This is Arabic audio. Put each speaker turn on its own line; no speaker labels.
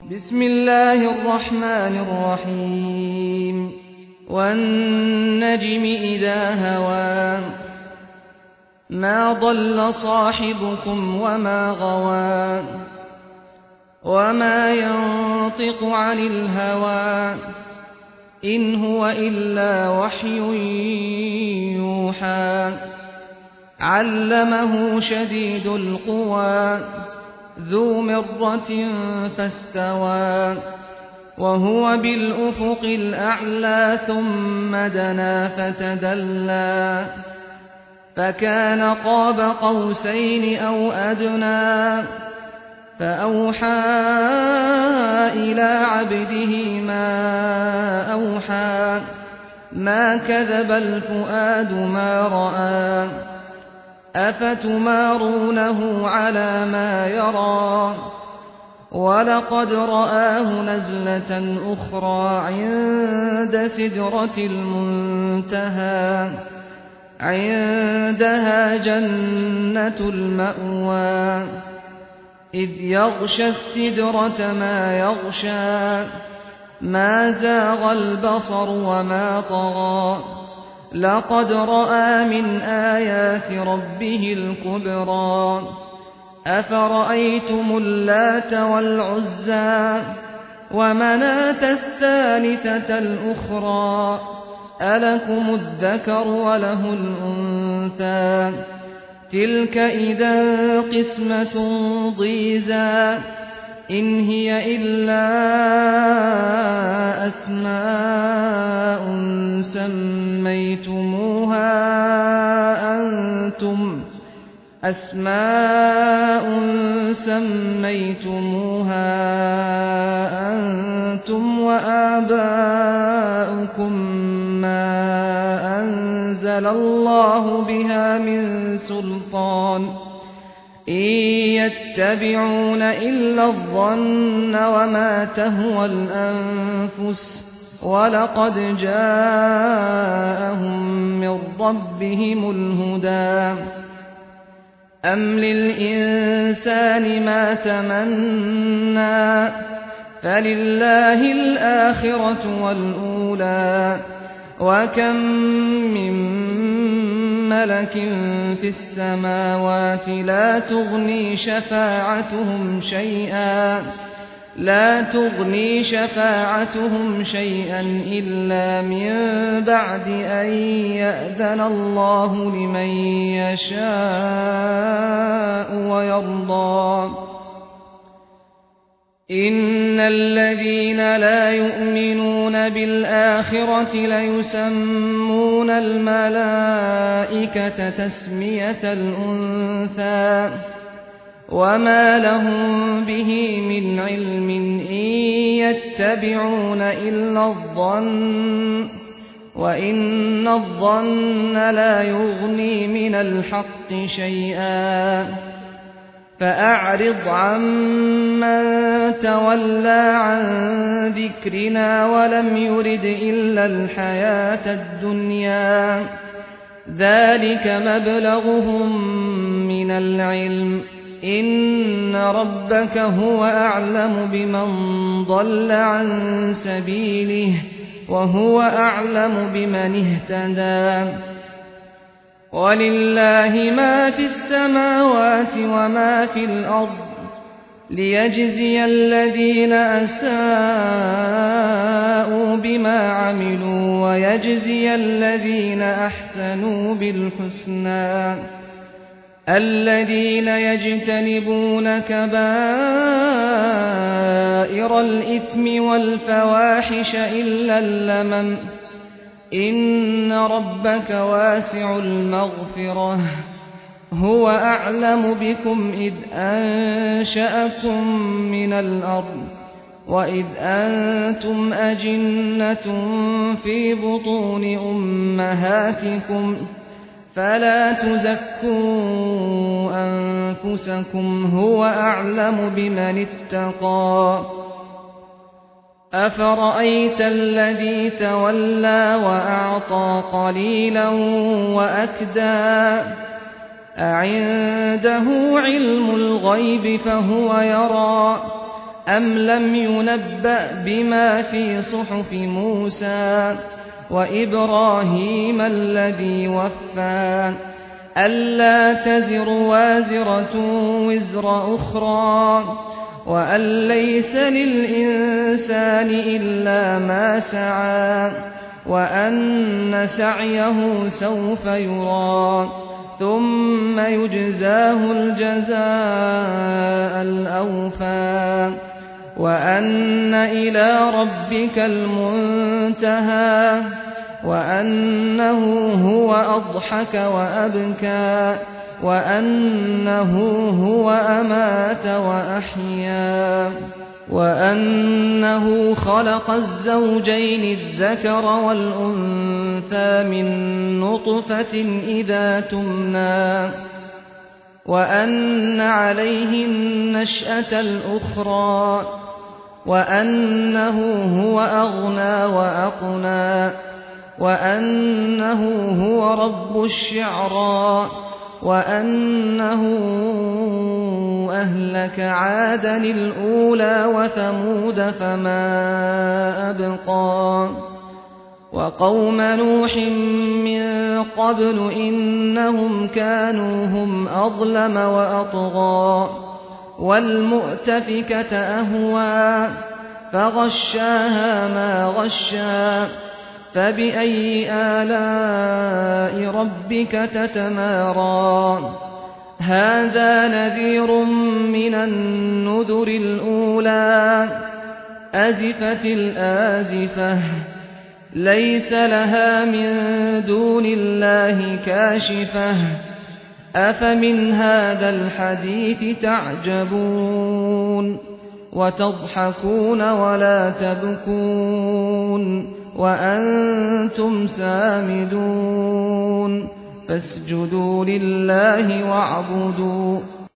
بسم الله الرحمن الرحيم والنجم إذا هوى ما ضل صاحبكم وما غوى وما ينطق عن الهوى إن هو إلا وحي يوحى علمه شديد القوى ذو مرة فاستوى وهو بالأفق الأعلى ثم دنا فتدلى فكان قاب قوسين أو أدنى فأوحى إلى عبده ما أوحى ما كذب الفؤاد ما رأى أفتمارونه على ما يرى ولقد رآه نزلة أخرى عند سدرة المنتهى عندها جنة المأوى إذ يغشى السدرة ما يغشى ما زاغ البصر وما طغى لقد رأى من آيات ربه الكبرى أفرأيتم اللات والعزى ومناة الثالثة الأخرى ألكم الذكر وله الأنثى تلك إذا قسمة ضيزى إن هي إلا أسماء سميتموها أنتم وآباؤكم ما أنزل الله بها من سلطان إن يتبعون إلا الظن وما تهوى الأنفس ولقد جاءهم من ربهم الهدى أم للإنسان ما تمنى فلله الآخرة والأولى وكم من ملك في السماوات لا تغني شفاعتهم شيئا إلا من بعد أن يأذن الله لمن يشاء ويرضى إن الذين لا يؤمنون بالآخرة ليسمون الملائكة تسمية الأنثى وما لهم به من علم إن يتبعون إلا الظن وإن الظن لا يغني من الحق شيئا فأعرض عمن تولى عن ذكرنا ولم يرد إلا الحياة الدنيا ذلك مبلغهم من العلم إن ربك هو أعلم بمن ضل عن سبيله وهو أعلم بمن اهتدى ولله ما في السماوات وما في الأرض ليجزي الذين أساءوا بما عملوا ويجزي الذين أحسنوا بالحسنى الذين يجتنبون كبائر الإثم والفواحش إلا اللمم إن ربك واسع المغفرة هو أعلم بكم إذ أنشأكم من الأرض وإذ أنتم أجنة في بطون أمهاتكم فلا تزكوا أنفسكم هو أعلم بمن اتقى أفرأيت الذي تولى وأعطى قليلا وأكدى أعنده علم الغيب فهو يرى أَمْ لَمْ يُنَبَّأْ بِمَا فِي صُحُفِ مُوسَىٰ وَإِبْرَاهِيمَ الَّذِي وَفَّىٰ أَلَّا تَزِرُ وَازِرَةٌ وِزْرَ أُخْرَىٰ وَأَن لَّيْسَ لِلْإِنسَانِ إِلَّا مَا سَعَىٰ وَأَنَّ سَعْيَهُ سَوْفَ يُرَىٰ ثُمَّ يُجْزَاهُ الْجَزَاءَ الْأَوْفَىٰ وَأَنَّ إِلَىٰ رَبِّكَ الْمُنتَهَىٰ وَأَنَّهُ هُوَ أَضْحَكَ وَأَبْكَىٰ وَأَنَّهُ هُوَ أَمَاتَ وَأَحْيَا وَأَنَّهُ خَلَقَ الزَّوْجَيْنِ الذَّكَرَ وَالْأُنثَىٰ مِن نُّطْفَةٍ إِذَا تُمْنَىٰ وَأَنَّ عَلَيْهِ النَّشْأَةَ الْأُخْرَىٰ وَأَنَّهُ هُوَ أَغْنَىٰ وَأَقْنَىٰ وَأَنَّهُ هُوَ رَبُّ الشِّعْرَىٰ وَأَنَّهُ أَهْلَكَ عَادًا الْأُولَىٰ وَثَمُودَ فَمَا أَبْقَىٰ وَقَوْمَ نُوحٍ مِّن قَبْلُ إِنَّهُمْ كَانُوا هُمْ أَظْلَمَ وَأَطْغَىٰ وَالْمُؤْتَفِكَةَ أَهْوَىٰ فَغَشَّاهَا مَا غَشَّىٰ فَبِأَيِّ آلَاءِ رَبِّكَ تَتَمَارَىٰ هَٰذَا نَذِيرٌ مِّنَ النُّذُرِ الْأُولَىٰ أَزِفَتِ الْآزِفَةُ لَيْسَ لَهَا مِن دُونِ اللَّهِ كَاشِفَةٌ أَفَمِنْ هَٰذَا الْحَدِيثِ تَعْجَبُونَ وَتَضْحَكُونَ وَلَا تَبْكُونَ وَأَنتُمْ سَامِدُونَ فَاسْجُدُوا لِلَّهِ وَاعْبُدُوا